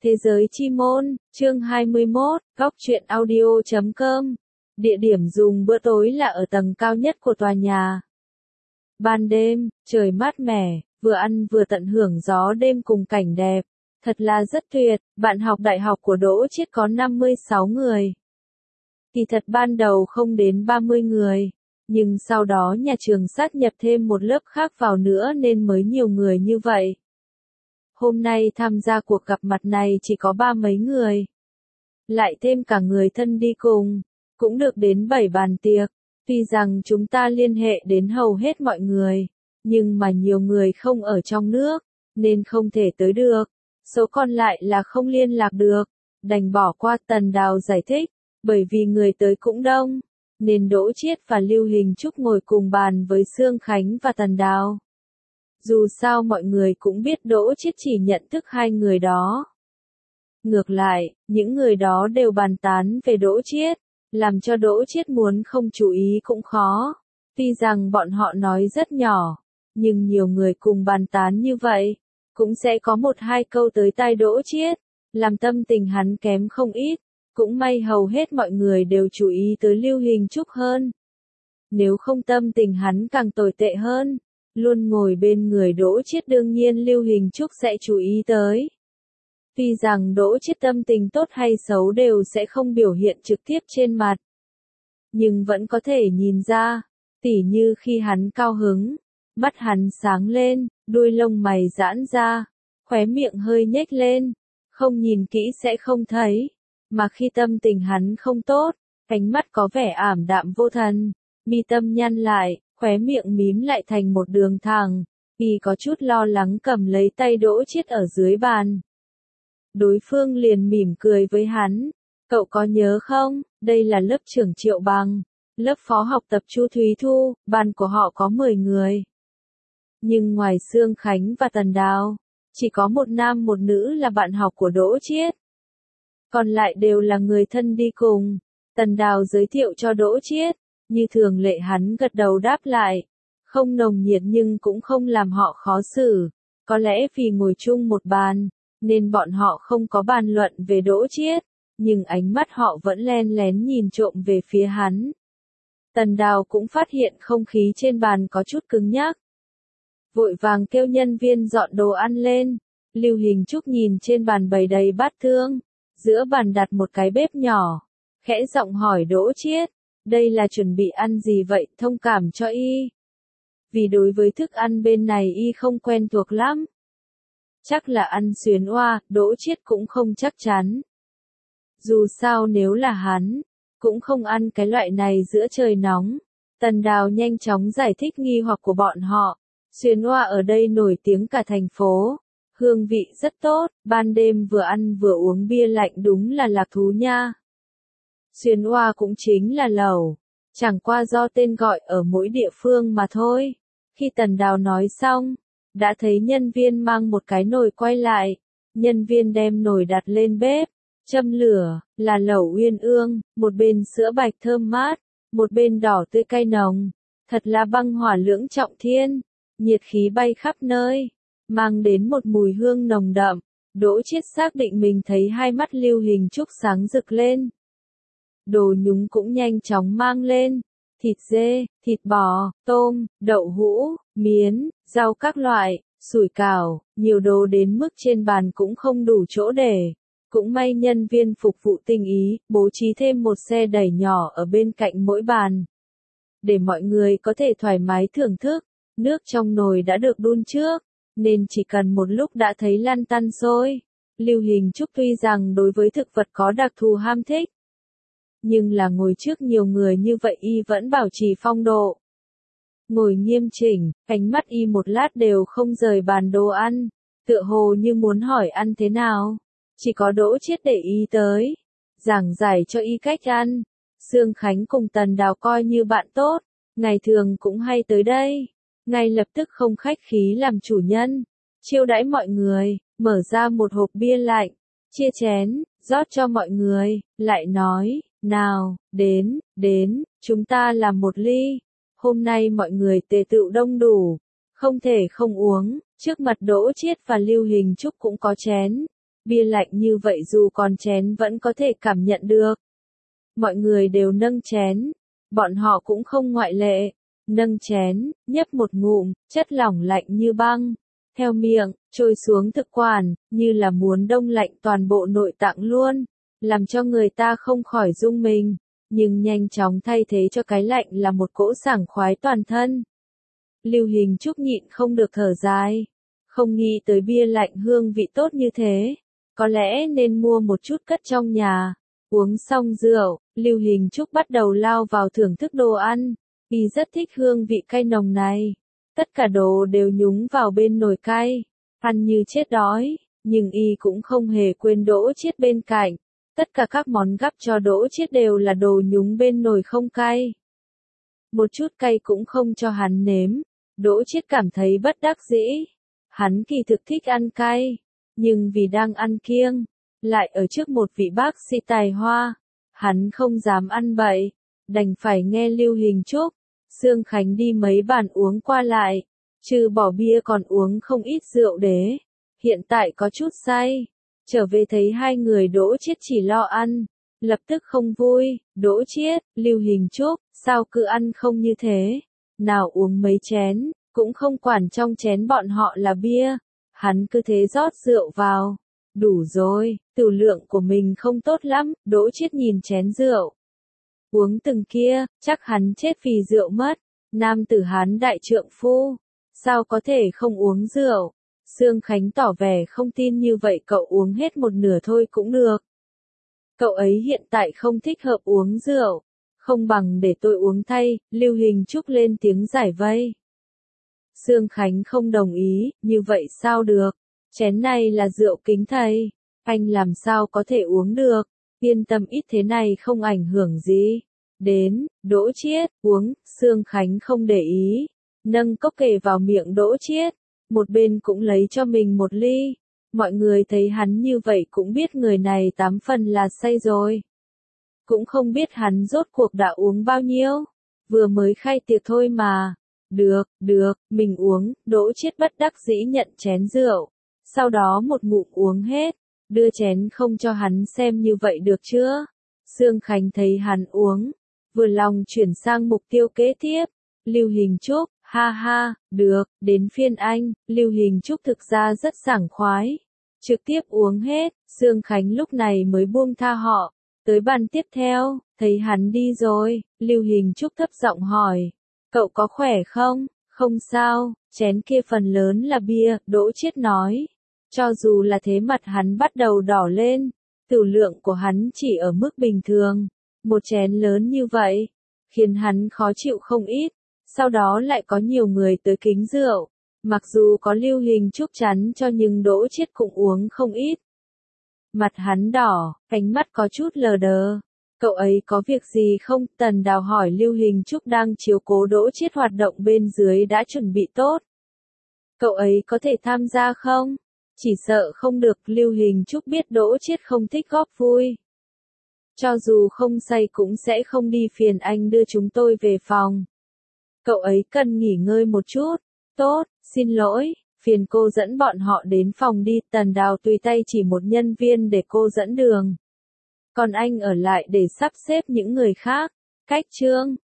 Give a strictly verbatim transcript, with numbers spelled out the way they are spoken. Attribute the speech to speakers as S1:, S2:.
S1: Thế giới chi môn, chương hai mươi mốt, góc truyện audio chấm com. Địa điểm dùng bữa tối là ở tầng cao nhất của tòa nhà. Ban đêm, trời mát mẻ, vừa ăn vừa tận hưởng gió đêm cùng cảnh đẹp. Thật là rất tuyệt, bạn học đại học của Đỗ Chiết có năm mươi sáu người. Kỳ thật ban đầu không đến ba mươi người, nhưng sau đó nhà trường sát nhập thêm một lớp khác vào nữa nên mới nhiều người như vậy. Hôm nay tham gia cuộc gặp mặt này chỉ có ba mấy người. Lại thêm cả người thân đi cùng, cũng được đến bảy bàn tiệc. Tuy rằng chúng ta liên hệ đến hầu hết mọi người, nhưng mà nhiều người không ở trong nước, nên không thể tới được. Số còn lại là không liên lạc được, đành bỏ qua. Tần Đào giải thích, bởi vì người tới cũng đông, nên Đỗ Chiết và Lưu Hình Trúc ngồi cùng bàn với Sương Khánh và Tần Đào. Dù sao mọi người cũng biết Đỗ Chiết chỉ nhận thức hai người đó. Ngược lại, những người đó đều bàn tán về Đỗ Chiết, làm cho Đỗ Chiết muốn không chú ý cũng khó. Tuy rằng bọn họ nói rất nhỏ, nhưng nhiều người cùng bàn tán như vậy, cũng sẽ có một hai câu tới tai Đỗ Chiết, làm tâm tình hắn kém không ít. Cũng may hầu hết mọi người đều chú ý tới Lưu Hình Trúc hơn. Nếu không tâm tình hắn càng tồi tệ hơn. Luôn ngồi bên người Đỗ Chiết đương nhiên Lưu Hình Trúc sẽ chú ý tới. Tuy rằng Đỗ Chiết tâm tình tốt hay xấu đều sẽ không biểu hiện trực tiếp trên mặt, nhưng vẫn có thể nhìn ra, tỉ như khi hắn cao hứng, mắt hắn sáng lên, đuôi lông mày giãn ra, khóe miệng hơi nhếch lên, không nhìn kỹ sẽ không thấy, mà khi tâm tình hắn không tốt, ánh mắt có vẻ ảm đạm vô thần, mi tâm nhăn lại, khóe miệng mím lại thành một đường thẳng, y có chút lo lắng cầm lấy tay Đỗ Chiết ở dưới bàn. Đối phương liền mỉm cười với hắn, cậu có nhớ không, đây là lớp trưởng Triệu Bằng, lớp phó học tập Chu Thúy Thu, ban của họ có mười người. Nhưng ngoài Sương Khánh và Tần Đào, chỉ có một nam một nữ là bạn học của Đỗ Chiết. Còn lại đều là người thân đi cùng. Tần Đào giới thiệu cho Đỗ Chiết, như thường lệ hắn gật đầu đáp lại, không nồng nhiệt nhưng cũng không làm họ khó xử. Có lẽ vì ngồi chung một bàn, nên bọn họ không có bàn luận về Đỗ Chiết, nhưng ánh mắt họ vẫn len lén nhìn trộm về phía hắn. Tần Đào cũng phát hiện không khí trên bàn có chút cứng nhắc. Vội vàng kêu nhân viên dọn đồ ăn lên. Lưu Hình Trúc nhìn trên bàn bày đầy bát thương, giữa bàn đặt một cái bếp nhỏ, khẽ giọng hỏi Đỗ Chiết, đây là chuẩn bị ăn gì vậy, thông cảm cho y. Vì đối với thức ăn bên này y không quen thuộc lắm. Chắc là ăn xuyến oa, Đỗ Chiết cũng không chắc chắn. Dù sao nếu là hắn, cũng không ăn cái loại này giữa trời nóng. Tần Đào nhanh chóng giải thích nghi hoặc của bọn họ. Xuyến oa ở đây nổi tiếng cả thành phố. Hương vị rất tốt, ban đêm vừa ăn vừa uống bia lạnh đúng là lạc thú nha. Xuyến oa cũng chính là lẩu, chẳng qua do tên gọi ở mỗi địa phương mà thôi. Khi Tần Đào nói xong, đã thấy nhân viên mang một cái nồi quay lại. Nhân viên đem nồi đặt lên bếp, châm lửa, là lẩu uyên ương, một bên sữa bạch thơm mát, một bên đỏ tươi cay nồng. Thật là băng hỏa lưỡng trọng thiên, nhiệt khí bay khắp nơi, mang đến một mùi hương nồng đậm. Đỗ Chiết xác định mình thấy hai mắt Lưu Hình Trúc sáng rực lên. Đồ nhúng cũng nhanh chóng mang lên, thịt dê, thịt bò, tôm, đậu hũ, miến, rau các loại, sủi cảo, nhiều đồ đến mức trên bàn cũng không đủ chỗ để. Cũng may nhân viên phục vụ tinh ý, bố trí thêm một xe đẩy nhỏ ở bên cạnh mỗi bàn, để mọi người có thể thoải mái thưởng thức. Nước trong nồi đã được đun trước, nên chỉ cần một lúc đã thấy lăn tăn sôi. Lưu Hình Trúc tuy rằng đối với thực vật có đặc thù ham thích, nhưng là ngồi trước nhiều người như vậy y vẫn bảo trì phong độ. Ngồi nghiêm chỉnh, ánh mắt y một lát đều không rời bàn đồ ăn, tựa hồ như muốn hỏi ăn thế nào. Chỉ có Đỗ Chiết để ý tới, giảng giải cho y cách ăn. Sương Khánh cùng Tần Đào coi như bạn tốt, ngày thường cũng hay tới đây. Ngay lập tức không khách khí làm chủ nhân, chiêu đãi mọi người, mở ra một hộp bia lạnh, chia chén, rót cho mọi người, lại nói, nào, đến, đến, chúng ta làm một ly. Hôm nay mọi người tề tựu đông đủ, không thể không uống. Trước mặt Đỗ Chiết và Lưu Hình Trúc cũng có chén, Bia lạnh như vậy dù còn chén vẫn có thể cảm nhận được. Mọi người đều nâng chén, bọn họ cũng không ngoại lệ. Nâng chén, nhấp một ngụm, chất lỏng lạnh như băng, theo miệng, trôi xuống thực quản, như là muốn đông lạnh toàn bộ nội tạng luôn, làm cho người ta không khỏi rung mình, nhưng nhanh chóng thay thế cho cái lạnh là một cỗ sảng khoái toàn thân. Lưu Hình Trúc nhịn không được thở dài, không nghĩ tới bia lạnh hương vị tốt như thế, có lẽ nên mua một chút cất trong nhà. Uống xong rượu, Lưu Hình Trúc bắt đầu lao vào thưởng thức đồ ăn. Y rất thích hương vị cay nồng này. Tất cả đồ đều nhúng vào bên nồi cay. Ăn như chết đói, nhưng Y cũng không hề quên Đỗ Chiết bên cạnh. Tất cả các món gắp cho Đỗ Chiết đều là đồ nhúng bên nồi không cay. Một chút cay cũng không cho hắn nếm. Đỗ Chiết cảm thấy bất đắc dĩ. Hắn kỳ thực thích ăn cay, nhưng vì đang ăn kiêng, lại ở trước một vị bác sĩ tài hoa, hắn không dám ăn bậy, đành phải nghe Lưu Hình Trúc. Sương Khánh đi mấy bàn uống qua lại, trừ bỏ bia còn uống không ít rượu đế, hiện tại có chút say. Trở về thấy hai người Đỗ Chiết chỉ lo ăn, lập tức không vui. Đỗ Chiết, Lưu Hình Trúc, sao cứ ăn không như thế? Nào uống mấy chén, cũng không quản trong chén bọn họ là bia. Hắn cứ thế rót rượu vào. Đủ rồi, tử lượng của mình không tốt lắm. Đỗ Chiết nhìn chén rượu. Uống từng kia, chắc hắn chết vì rượu mất. Nam tử Hán đại trượng phu, sao có thể không uống rượu? Sương Khánh tỏ vẻ không tin như vậy, cậu uống hết một nửa thôi cũng được. Cậu ấy hiện tại không thích hợp uống rượu, không bằng để tôi uống thay. Lưu Hình Trúc lên tiếng giải vây. Sương Khánh không đồng ý, như vậy sao được? Chén này là rượu Kính thầy, anh làm sao có thể uống được? Yên tâm, ít thế này không ảnh hưởng gì. Đến, Đỗ Chiết, uống. Sương Khánh không để ý, nâng cốc kề vào miệng Đỗ Chiết, một bên cũng lấy cho mình một ly. Mọi người thấy hắn như vậy cũng biết người này tám phần là say rồi. Cũng không biết hắn rốt cuộc đã uống bao nhiêu, vừa mới khai tiệc thôi mà. Được, được, mình uống. Đỗ Chiết bất đắc dĩ nhận chén rượu, sau đó một ngụm uống hết, đưa chén không cho hắn xem, như vậy được chưa? Sương Khánh thấy hắn uống, vừa lòng chuyển sang mục tiêu kế tiếp. Lưu Hình Trúc, ha ha, được, đến phiên anh. Lưu Hình Trúc thực ra rất sảng khoái, trực tiếp uống hết. Sương Khánh lúc này mới buông tha họ. Tới bàn tiếp theo, thấy hắn đi rồi, Lưu Hình Trúc thấp giọng hỏi, cậu có khỏe không? Không sao, chén kia phần lớn là bia. Đỗ Chiết nói. Cho dù là thế, mặt hắn bắt đầu đỏ lên. Tử lượng của hắn chỉ ở mức bình thường. Một chén lớn như vậy, khiến hắn khó chịu không ít. Sau đó lại có nhiều người tới kính rượu. Mặc dù có Lưu Hình Trúc chắn cho nhưng Đỗ Chiết cũng uống không ít. Mặt hắn đỏ, ánh mắt có chút lờ đờ. Cậu ấy có việc gì không? Tần Đào hỏi. Lưu Hình Trúc đang chiếu cố Đỗ Chiết hoạt động bên dưới đã chuẩn bị tốt. Cậu ấy có thể tham gia không? Chỉ sợ không được. Lưu Hình Trúc biết Đỗ Chiết không thích góp vui. Cho dù không say cũng sẽ không đi, phiền anh đưa chúng tôi về phòng. Cậu ấy cần nghỉ ngơi một chút. Tốt, xin lỗi, phiền cô dẫn bọn họ đến phòng đi. Tần Đào tùy tay chỉ một nhân viên để cô dẫn đường. Còn anh ở lại để sắp xếp những người khác. Cách chương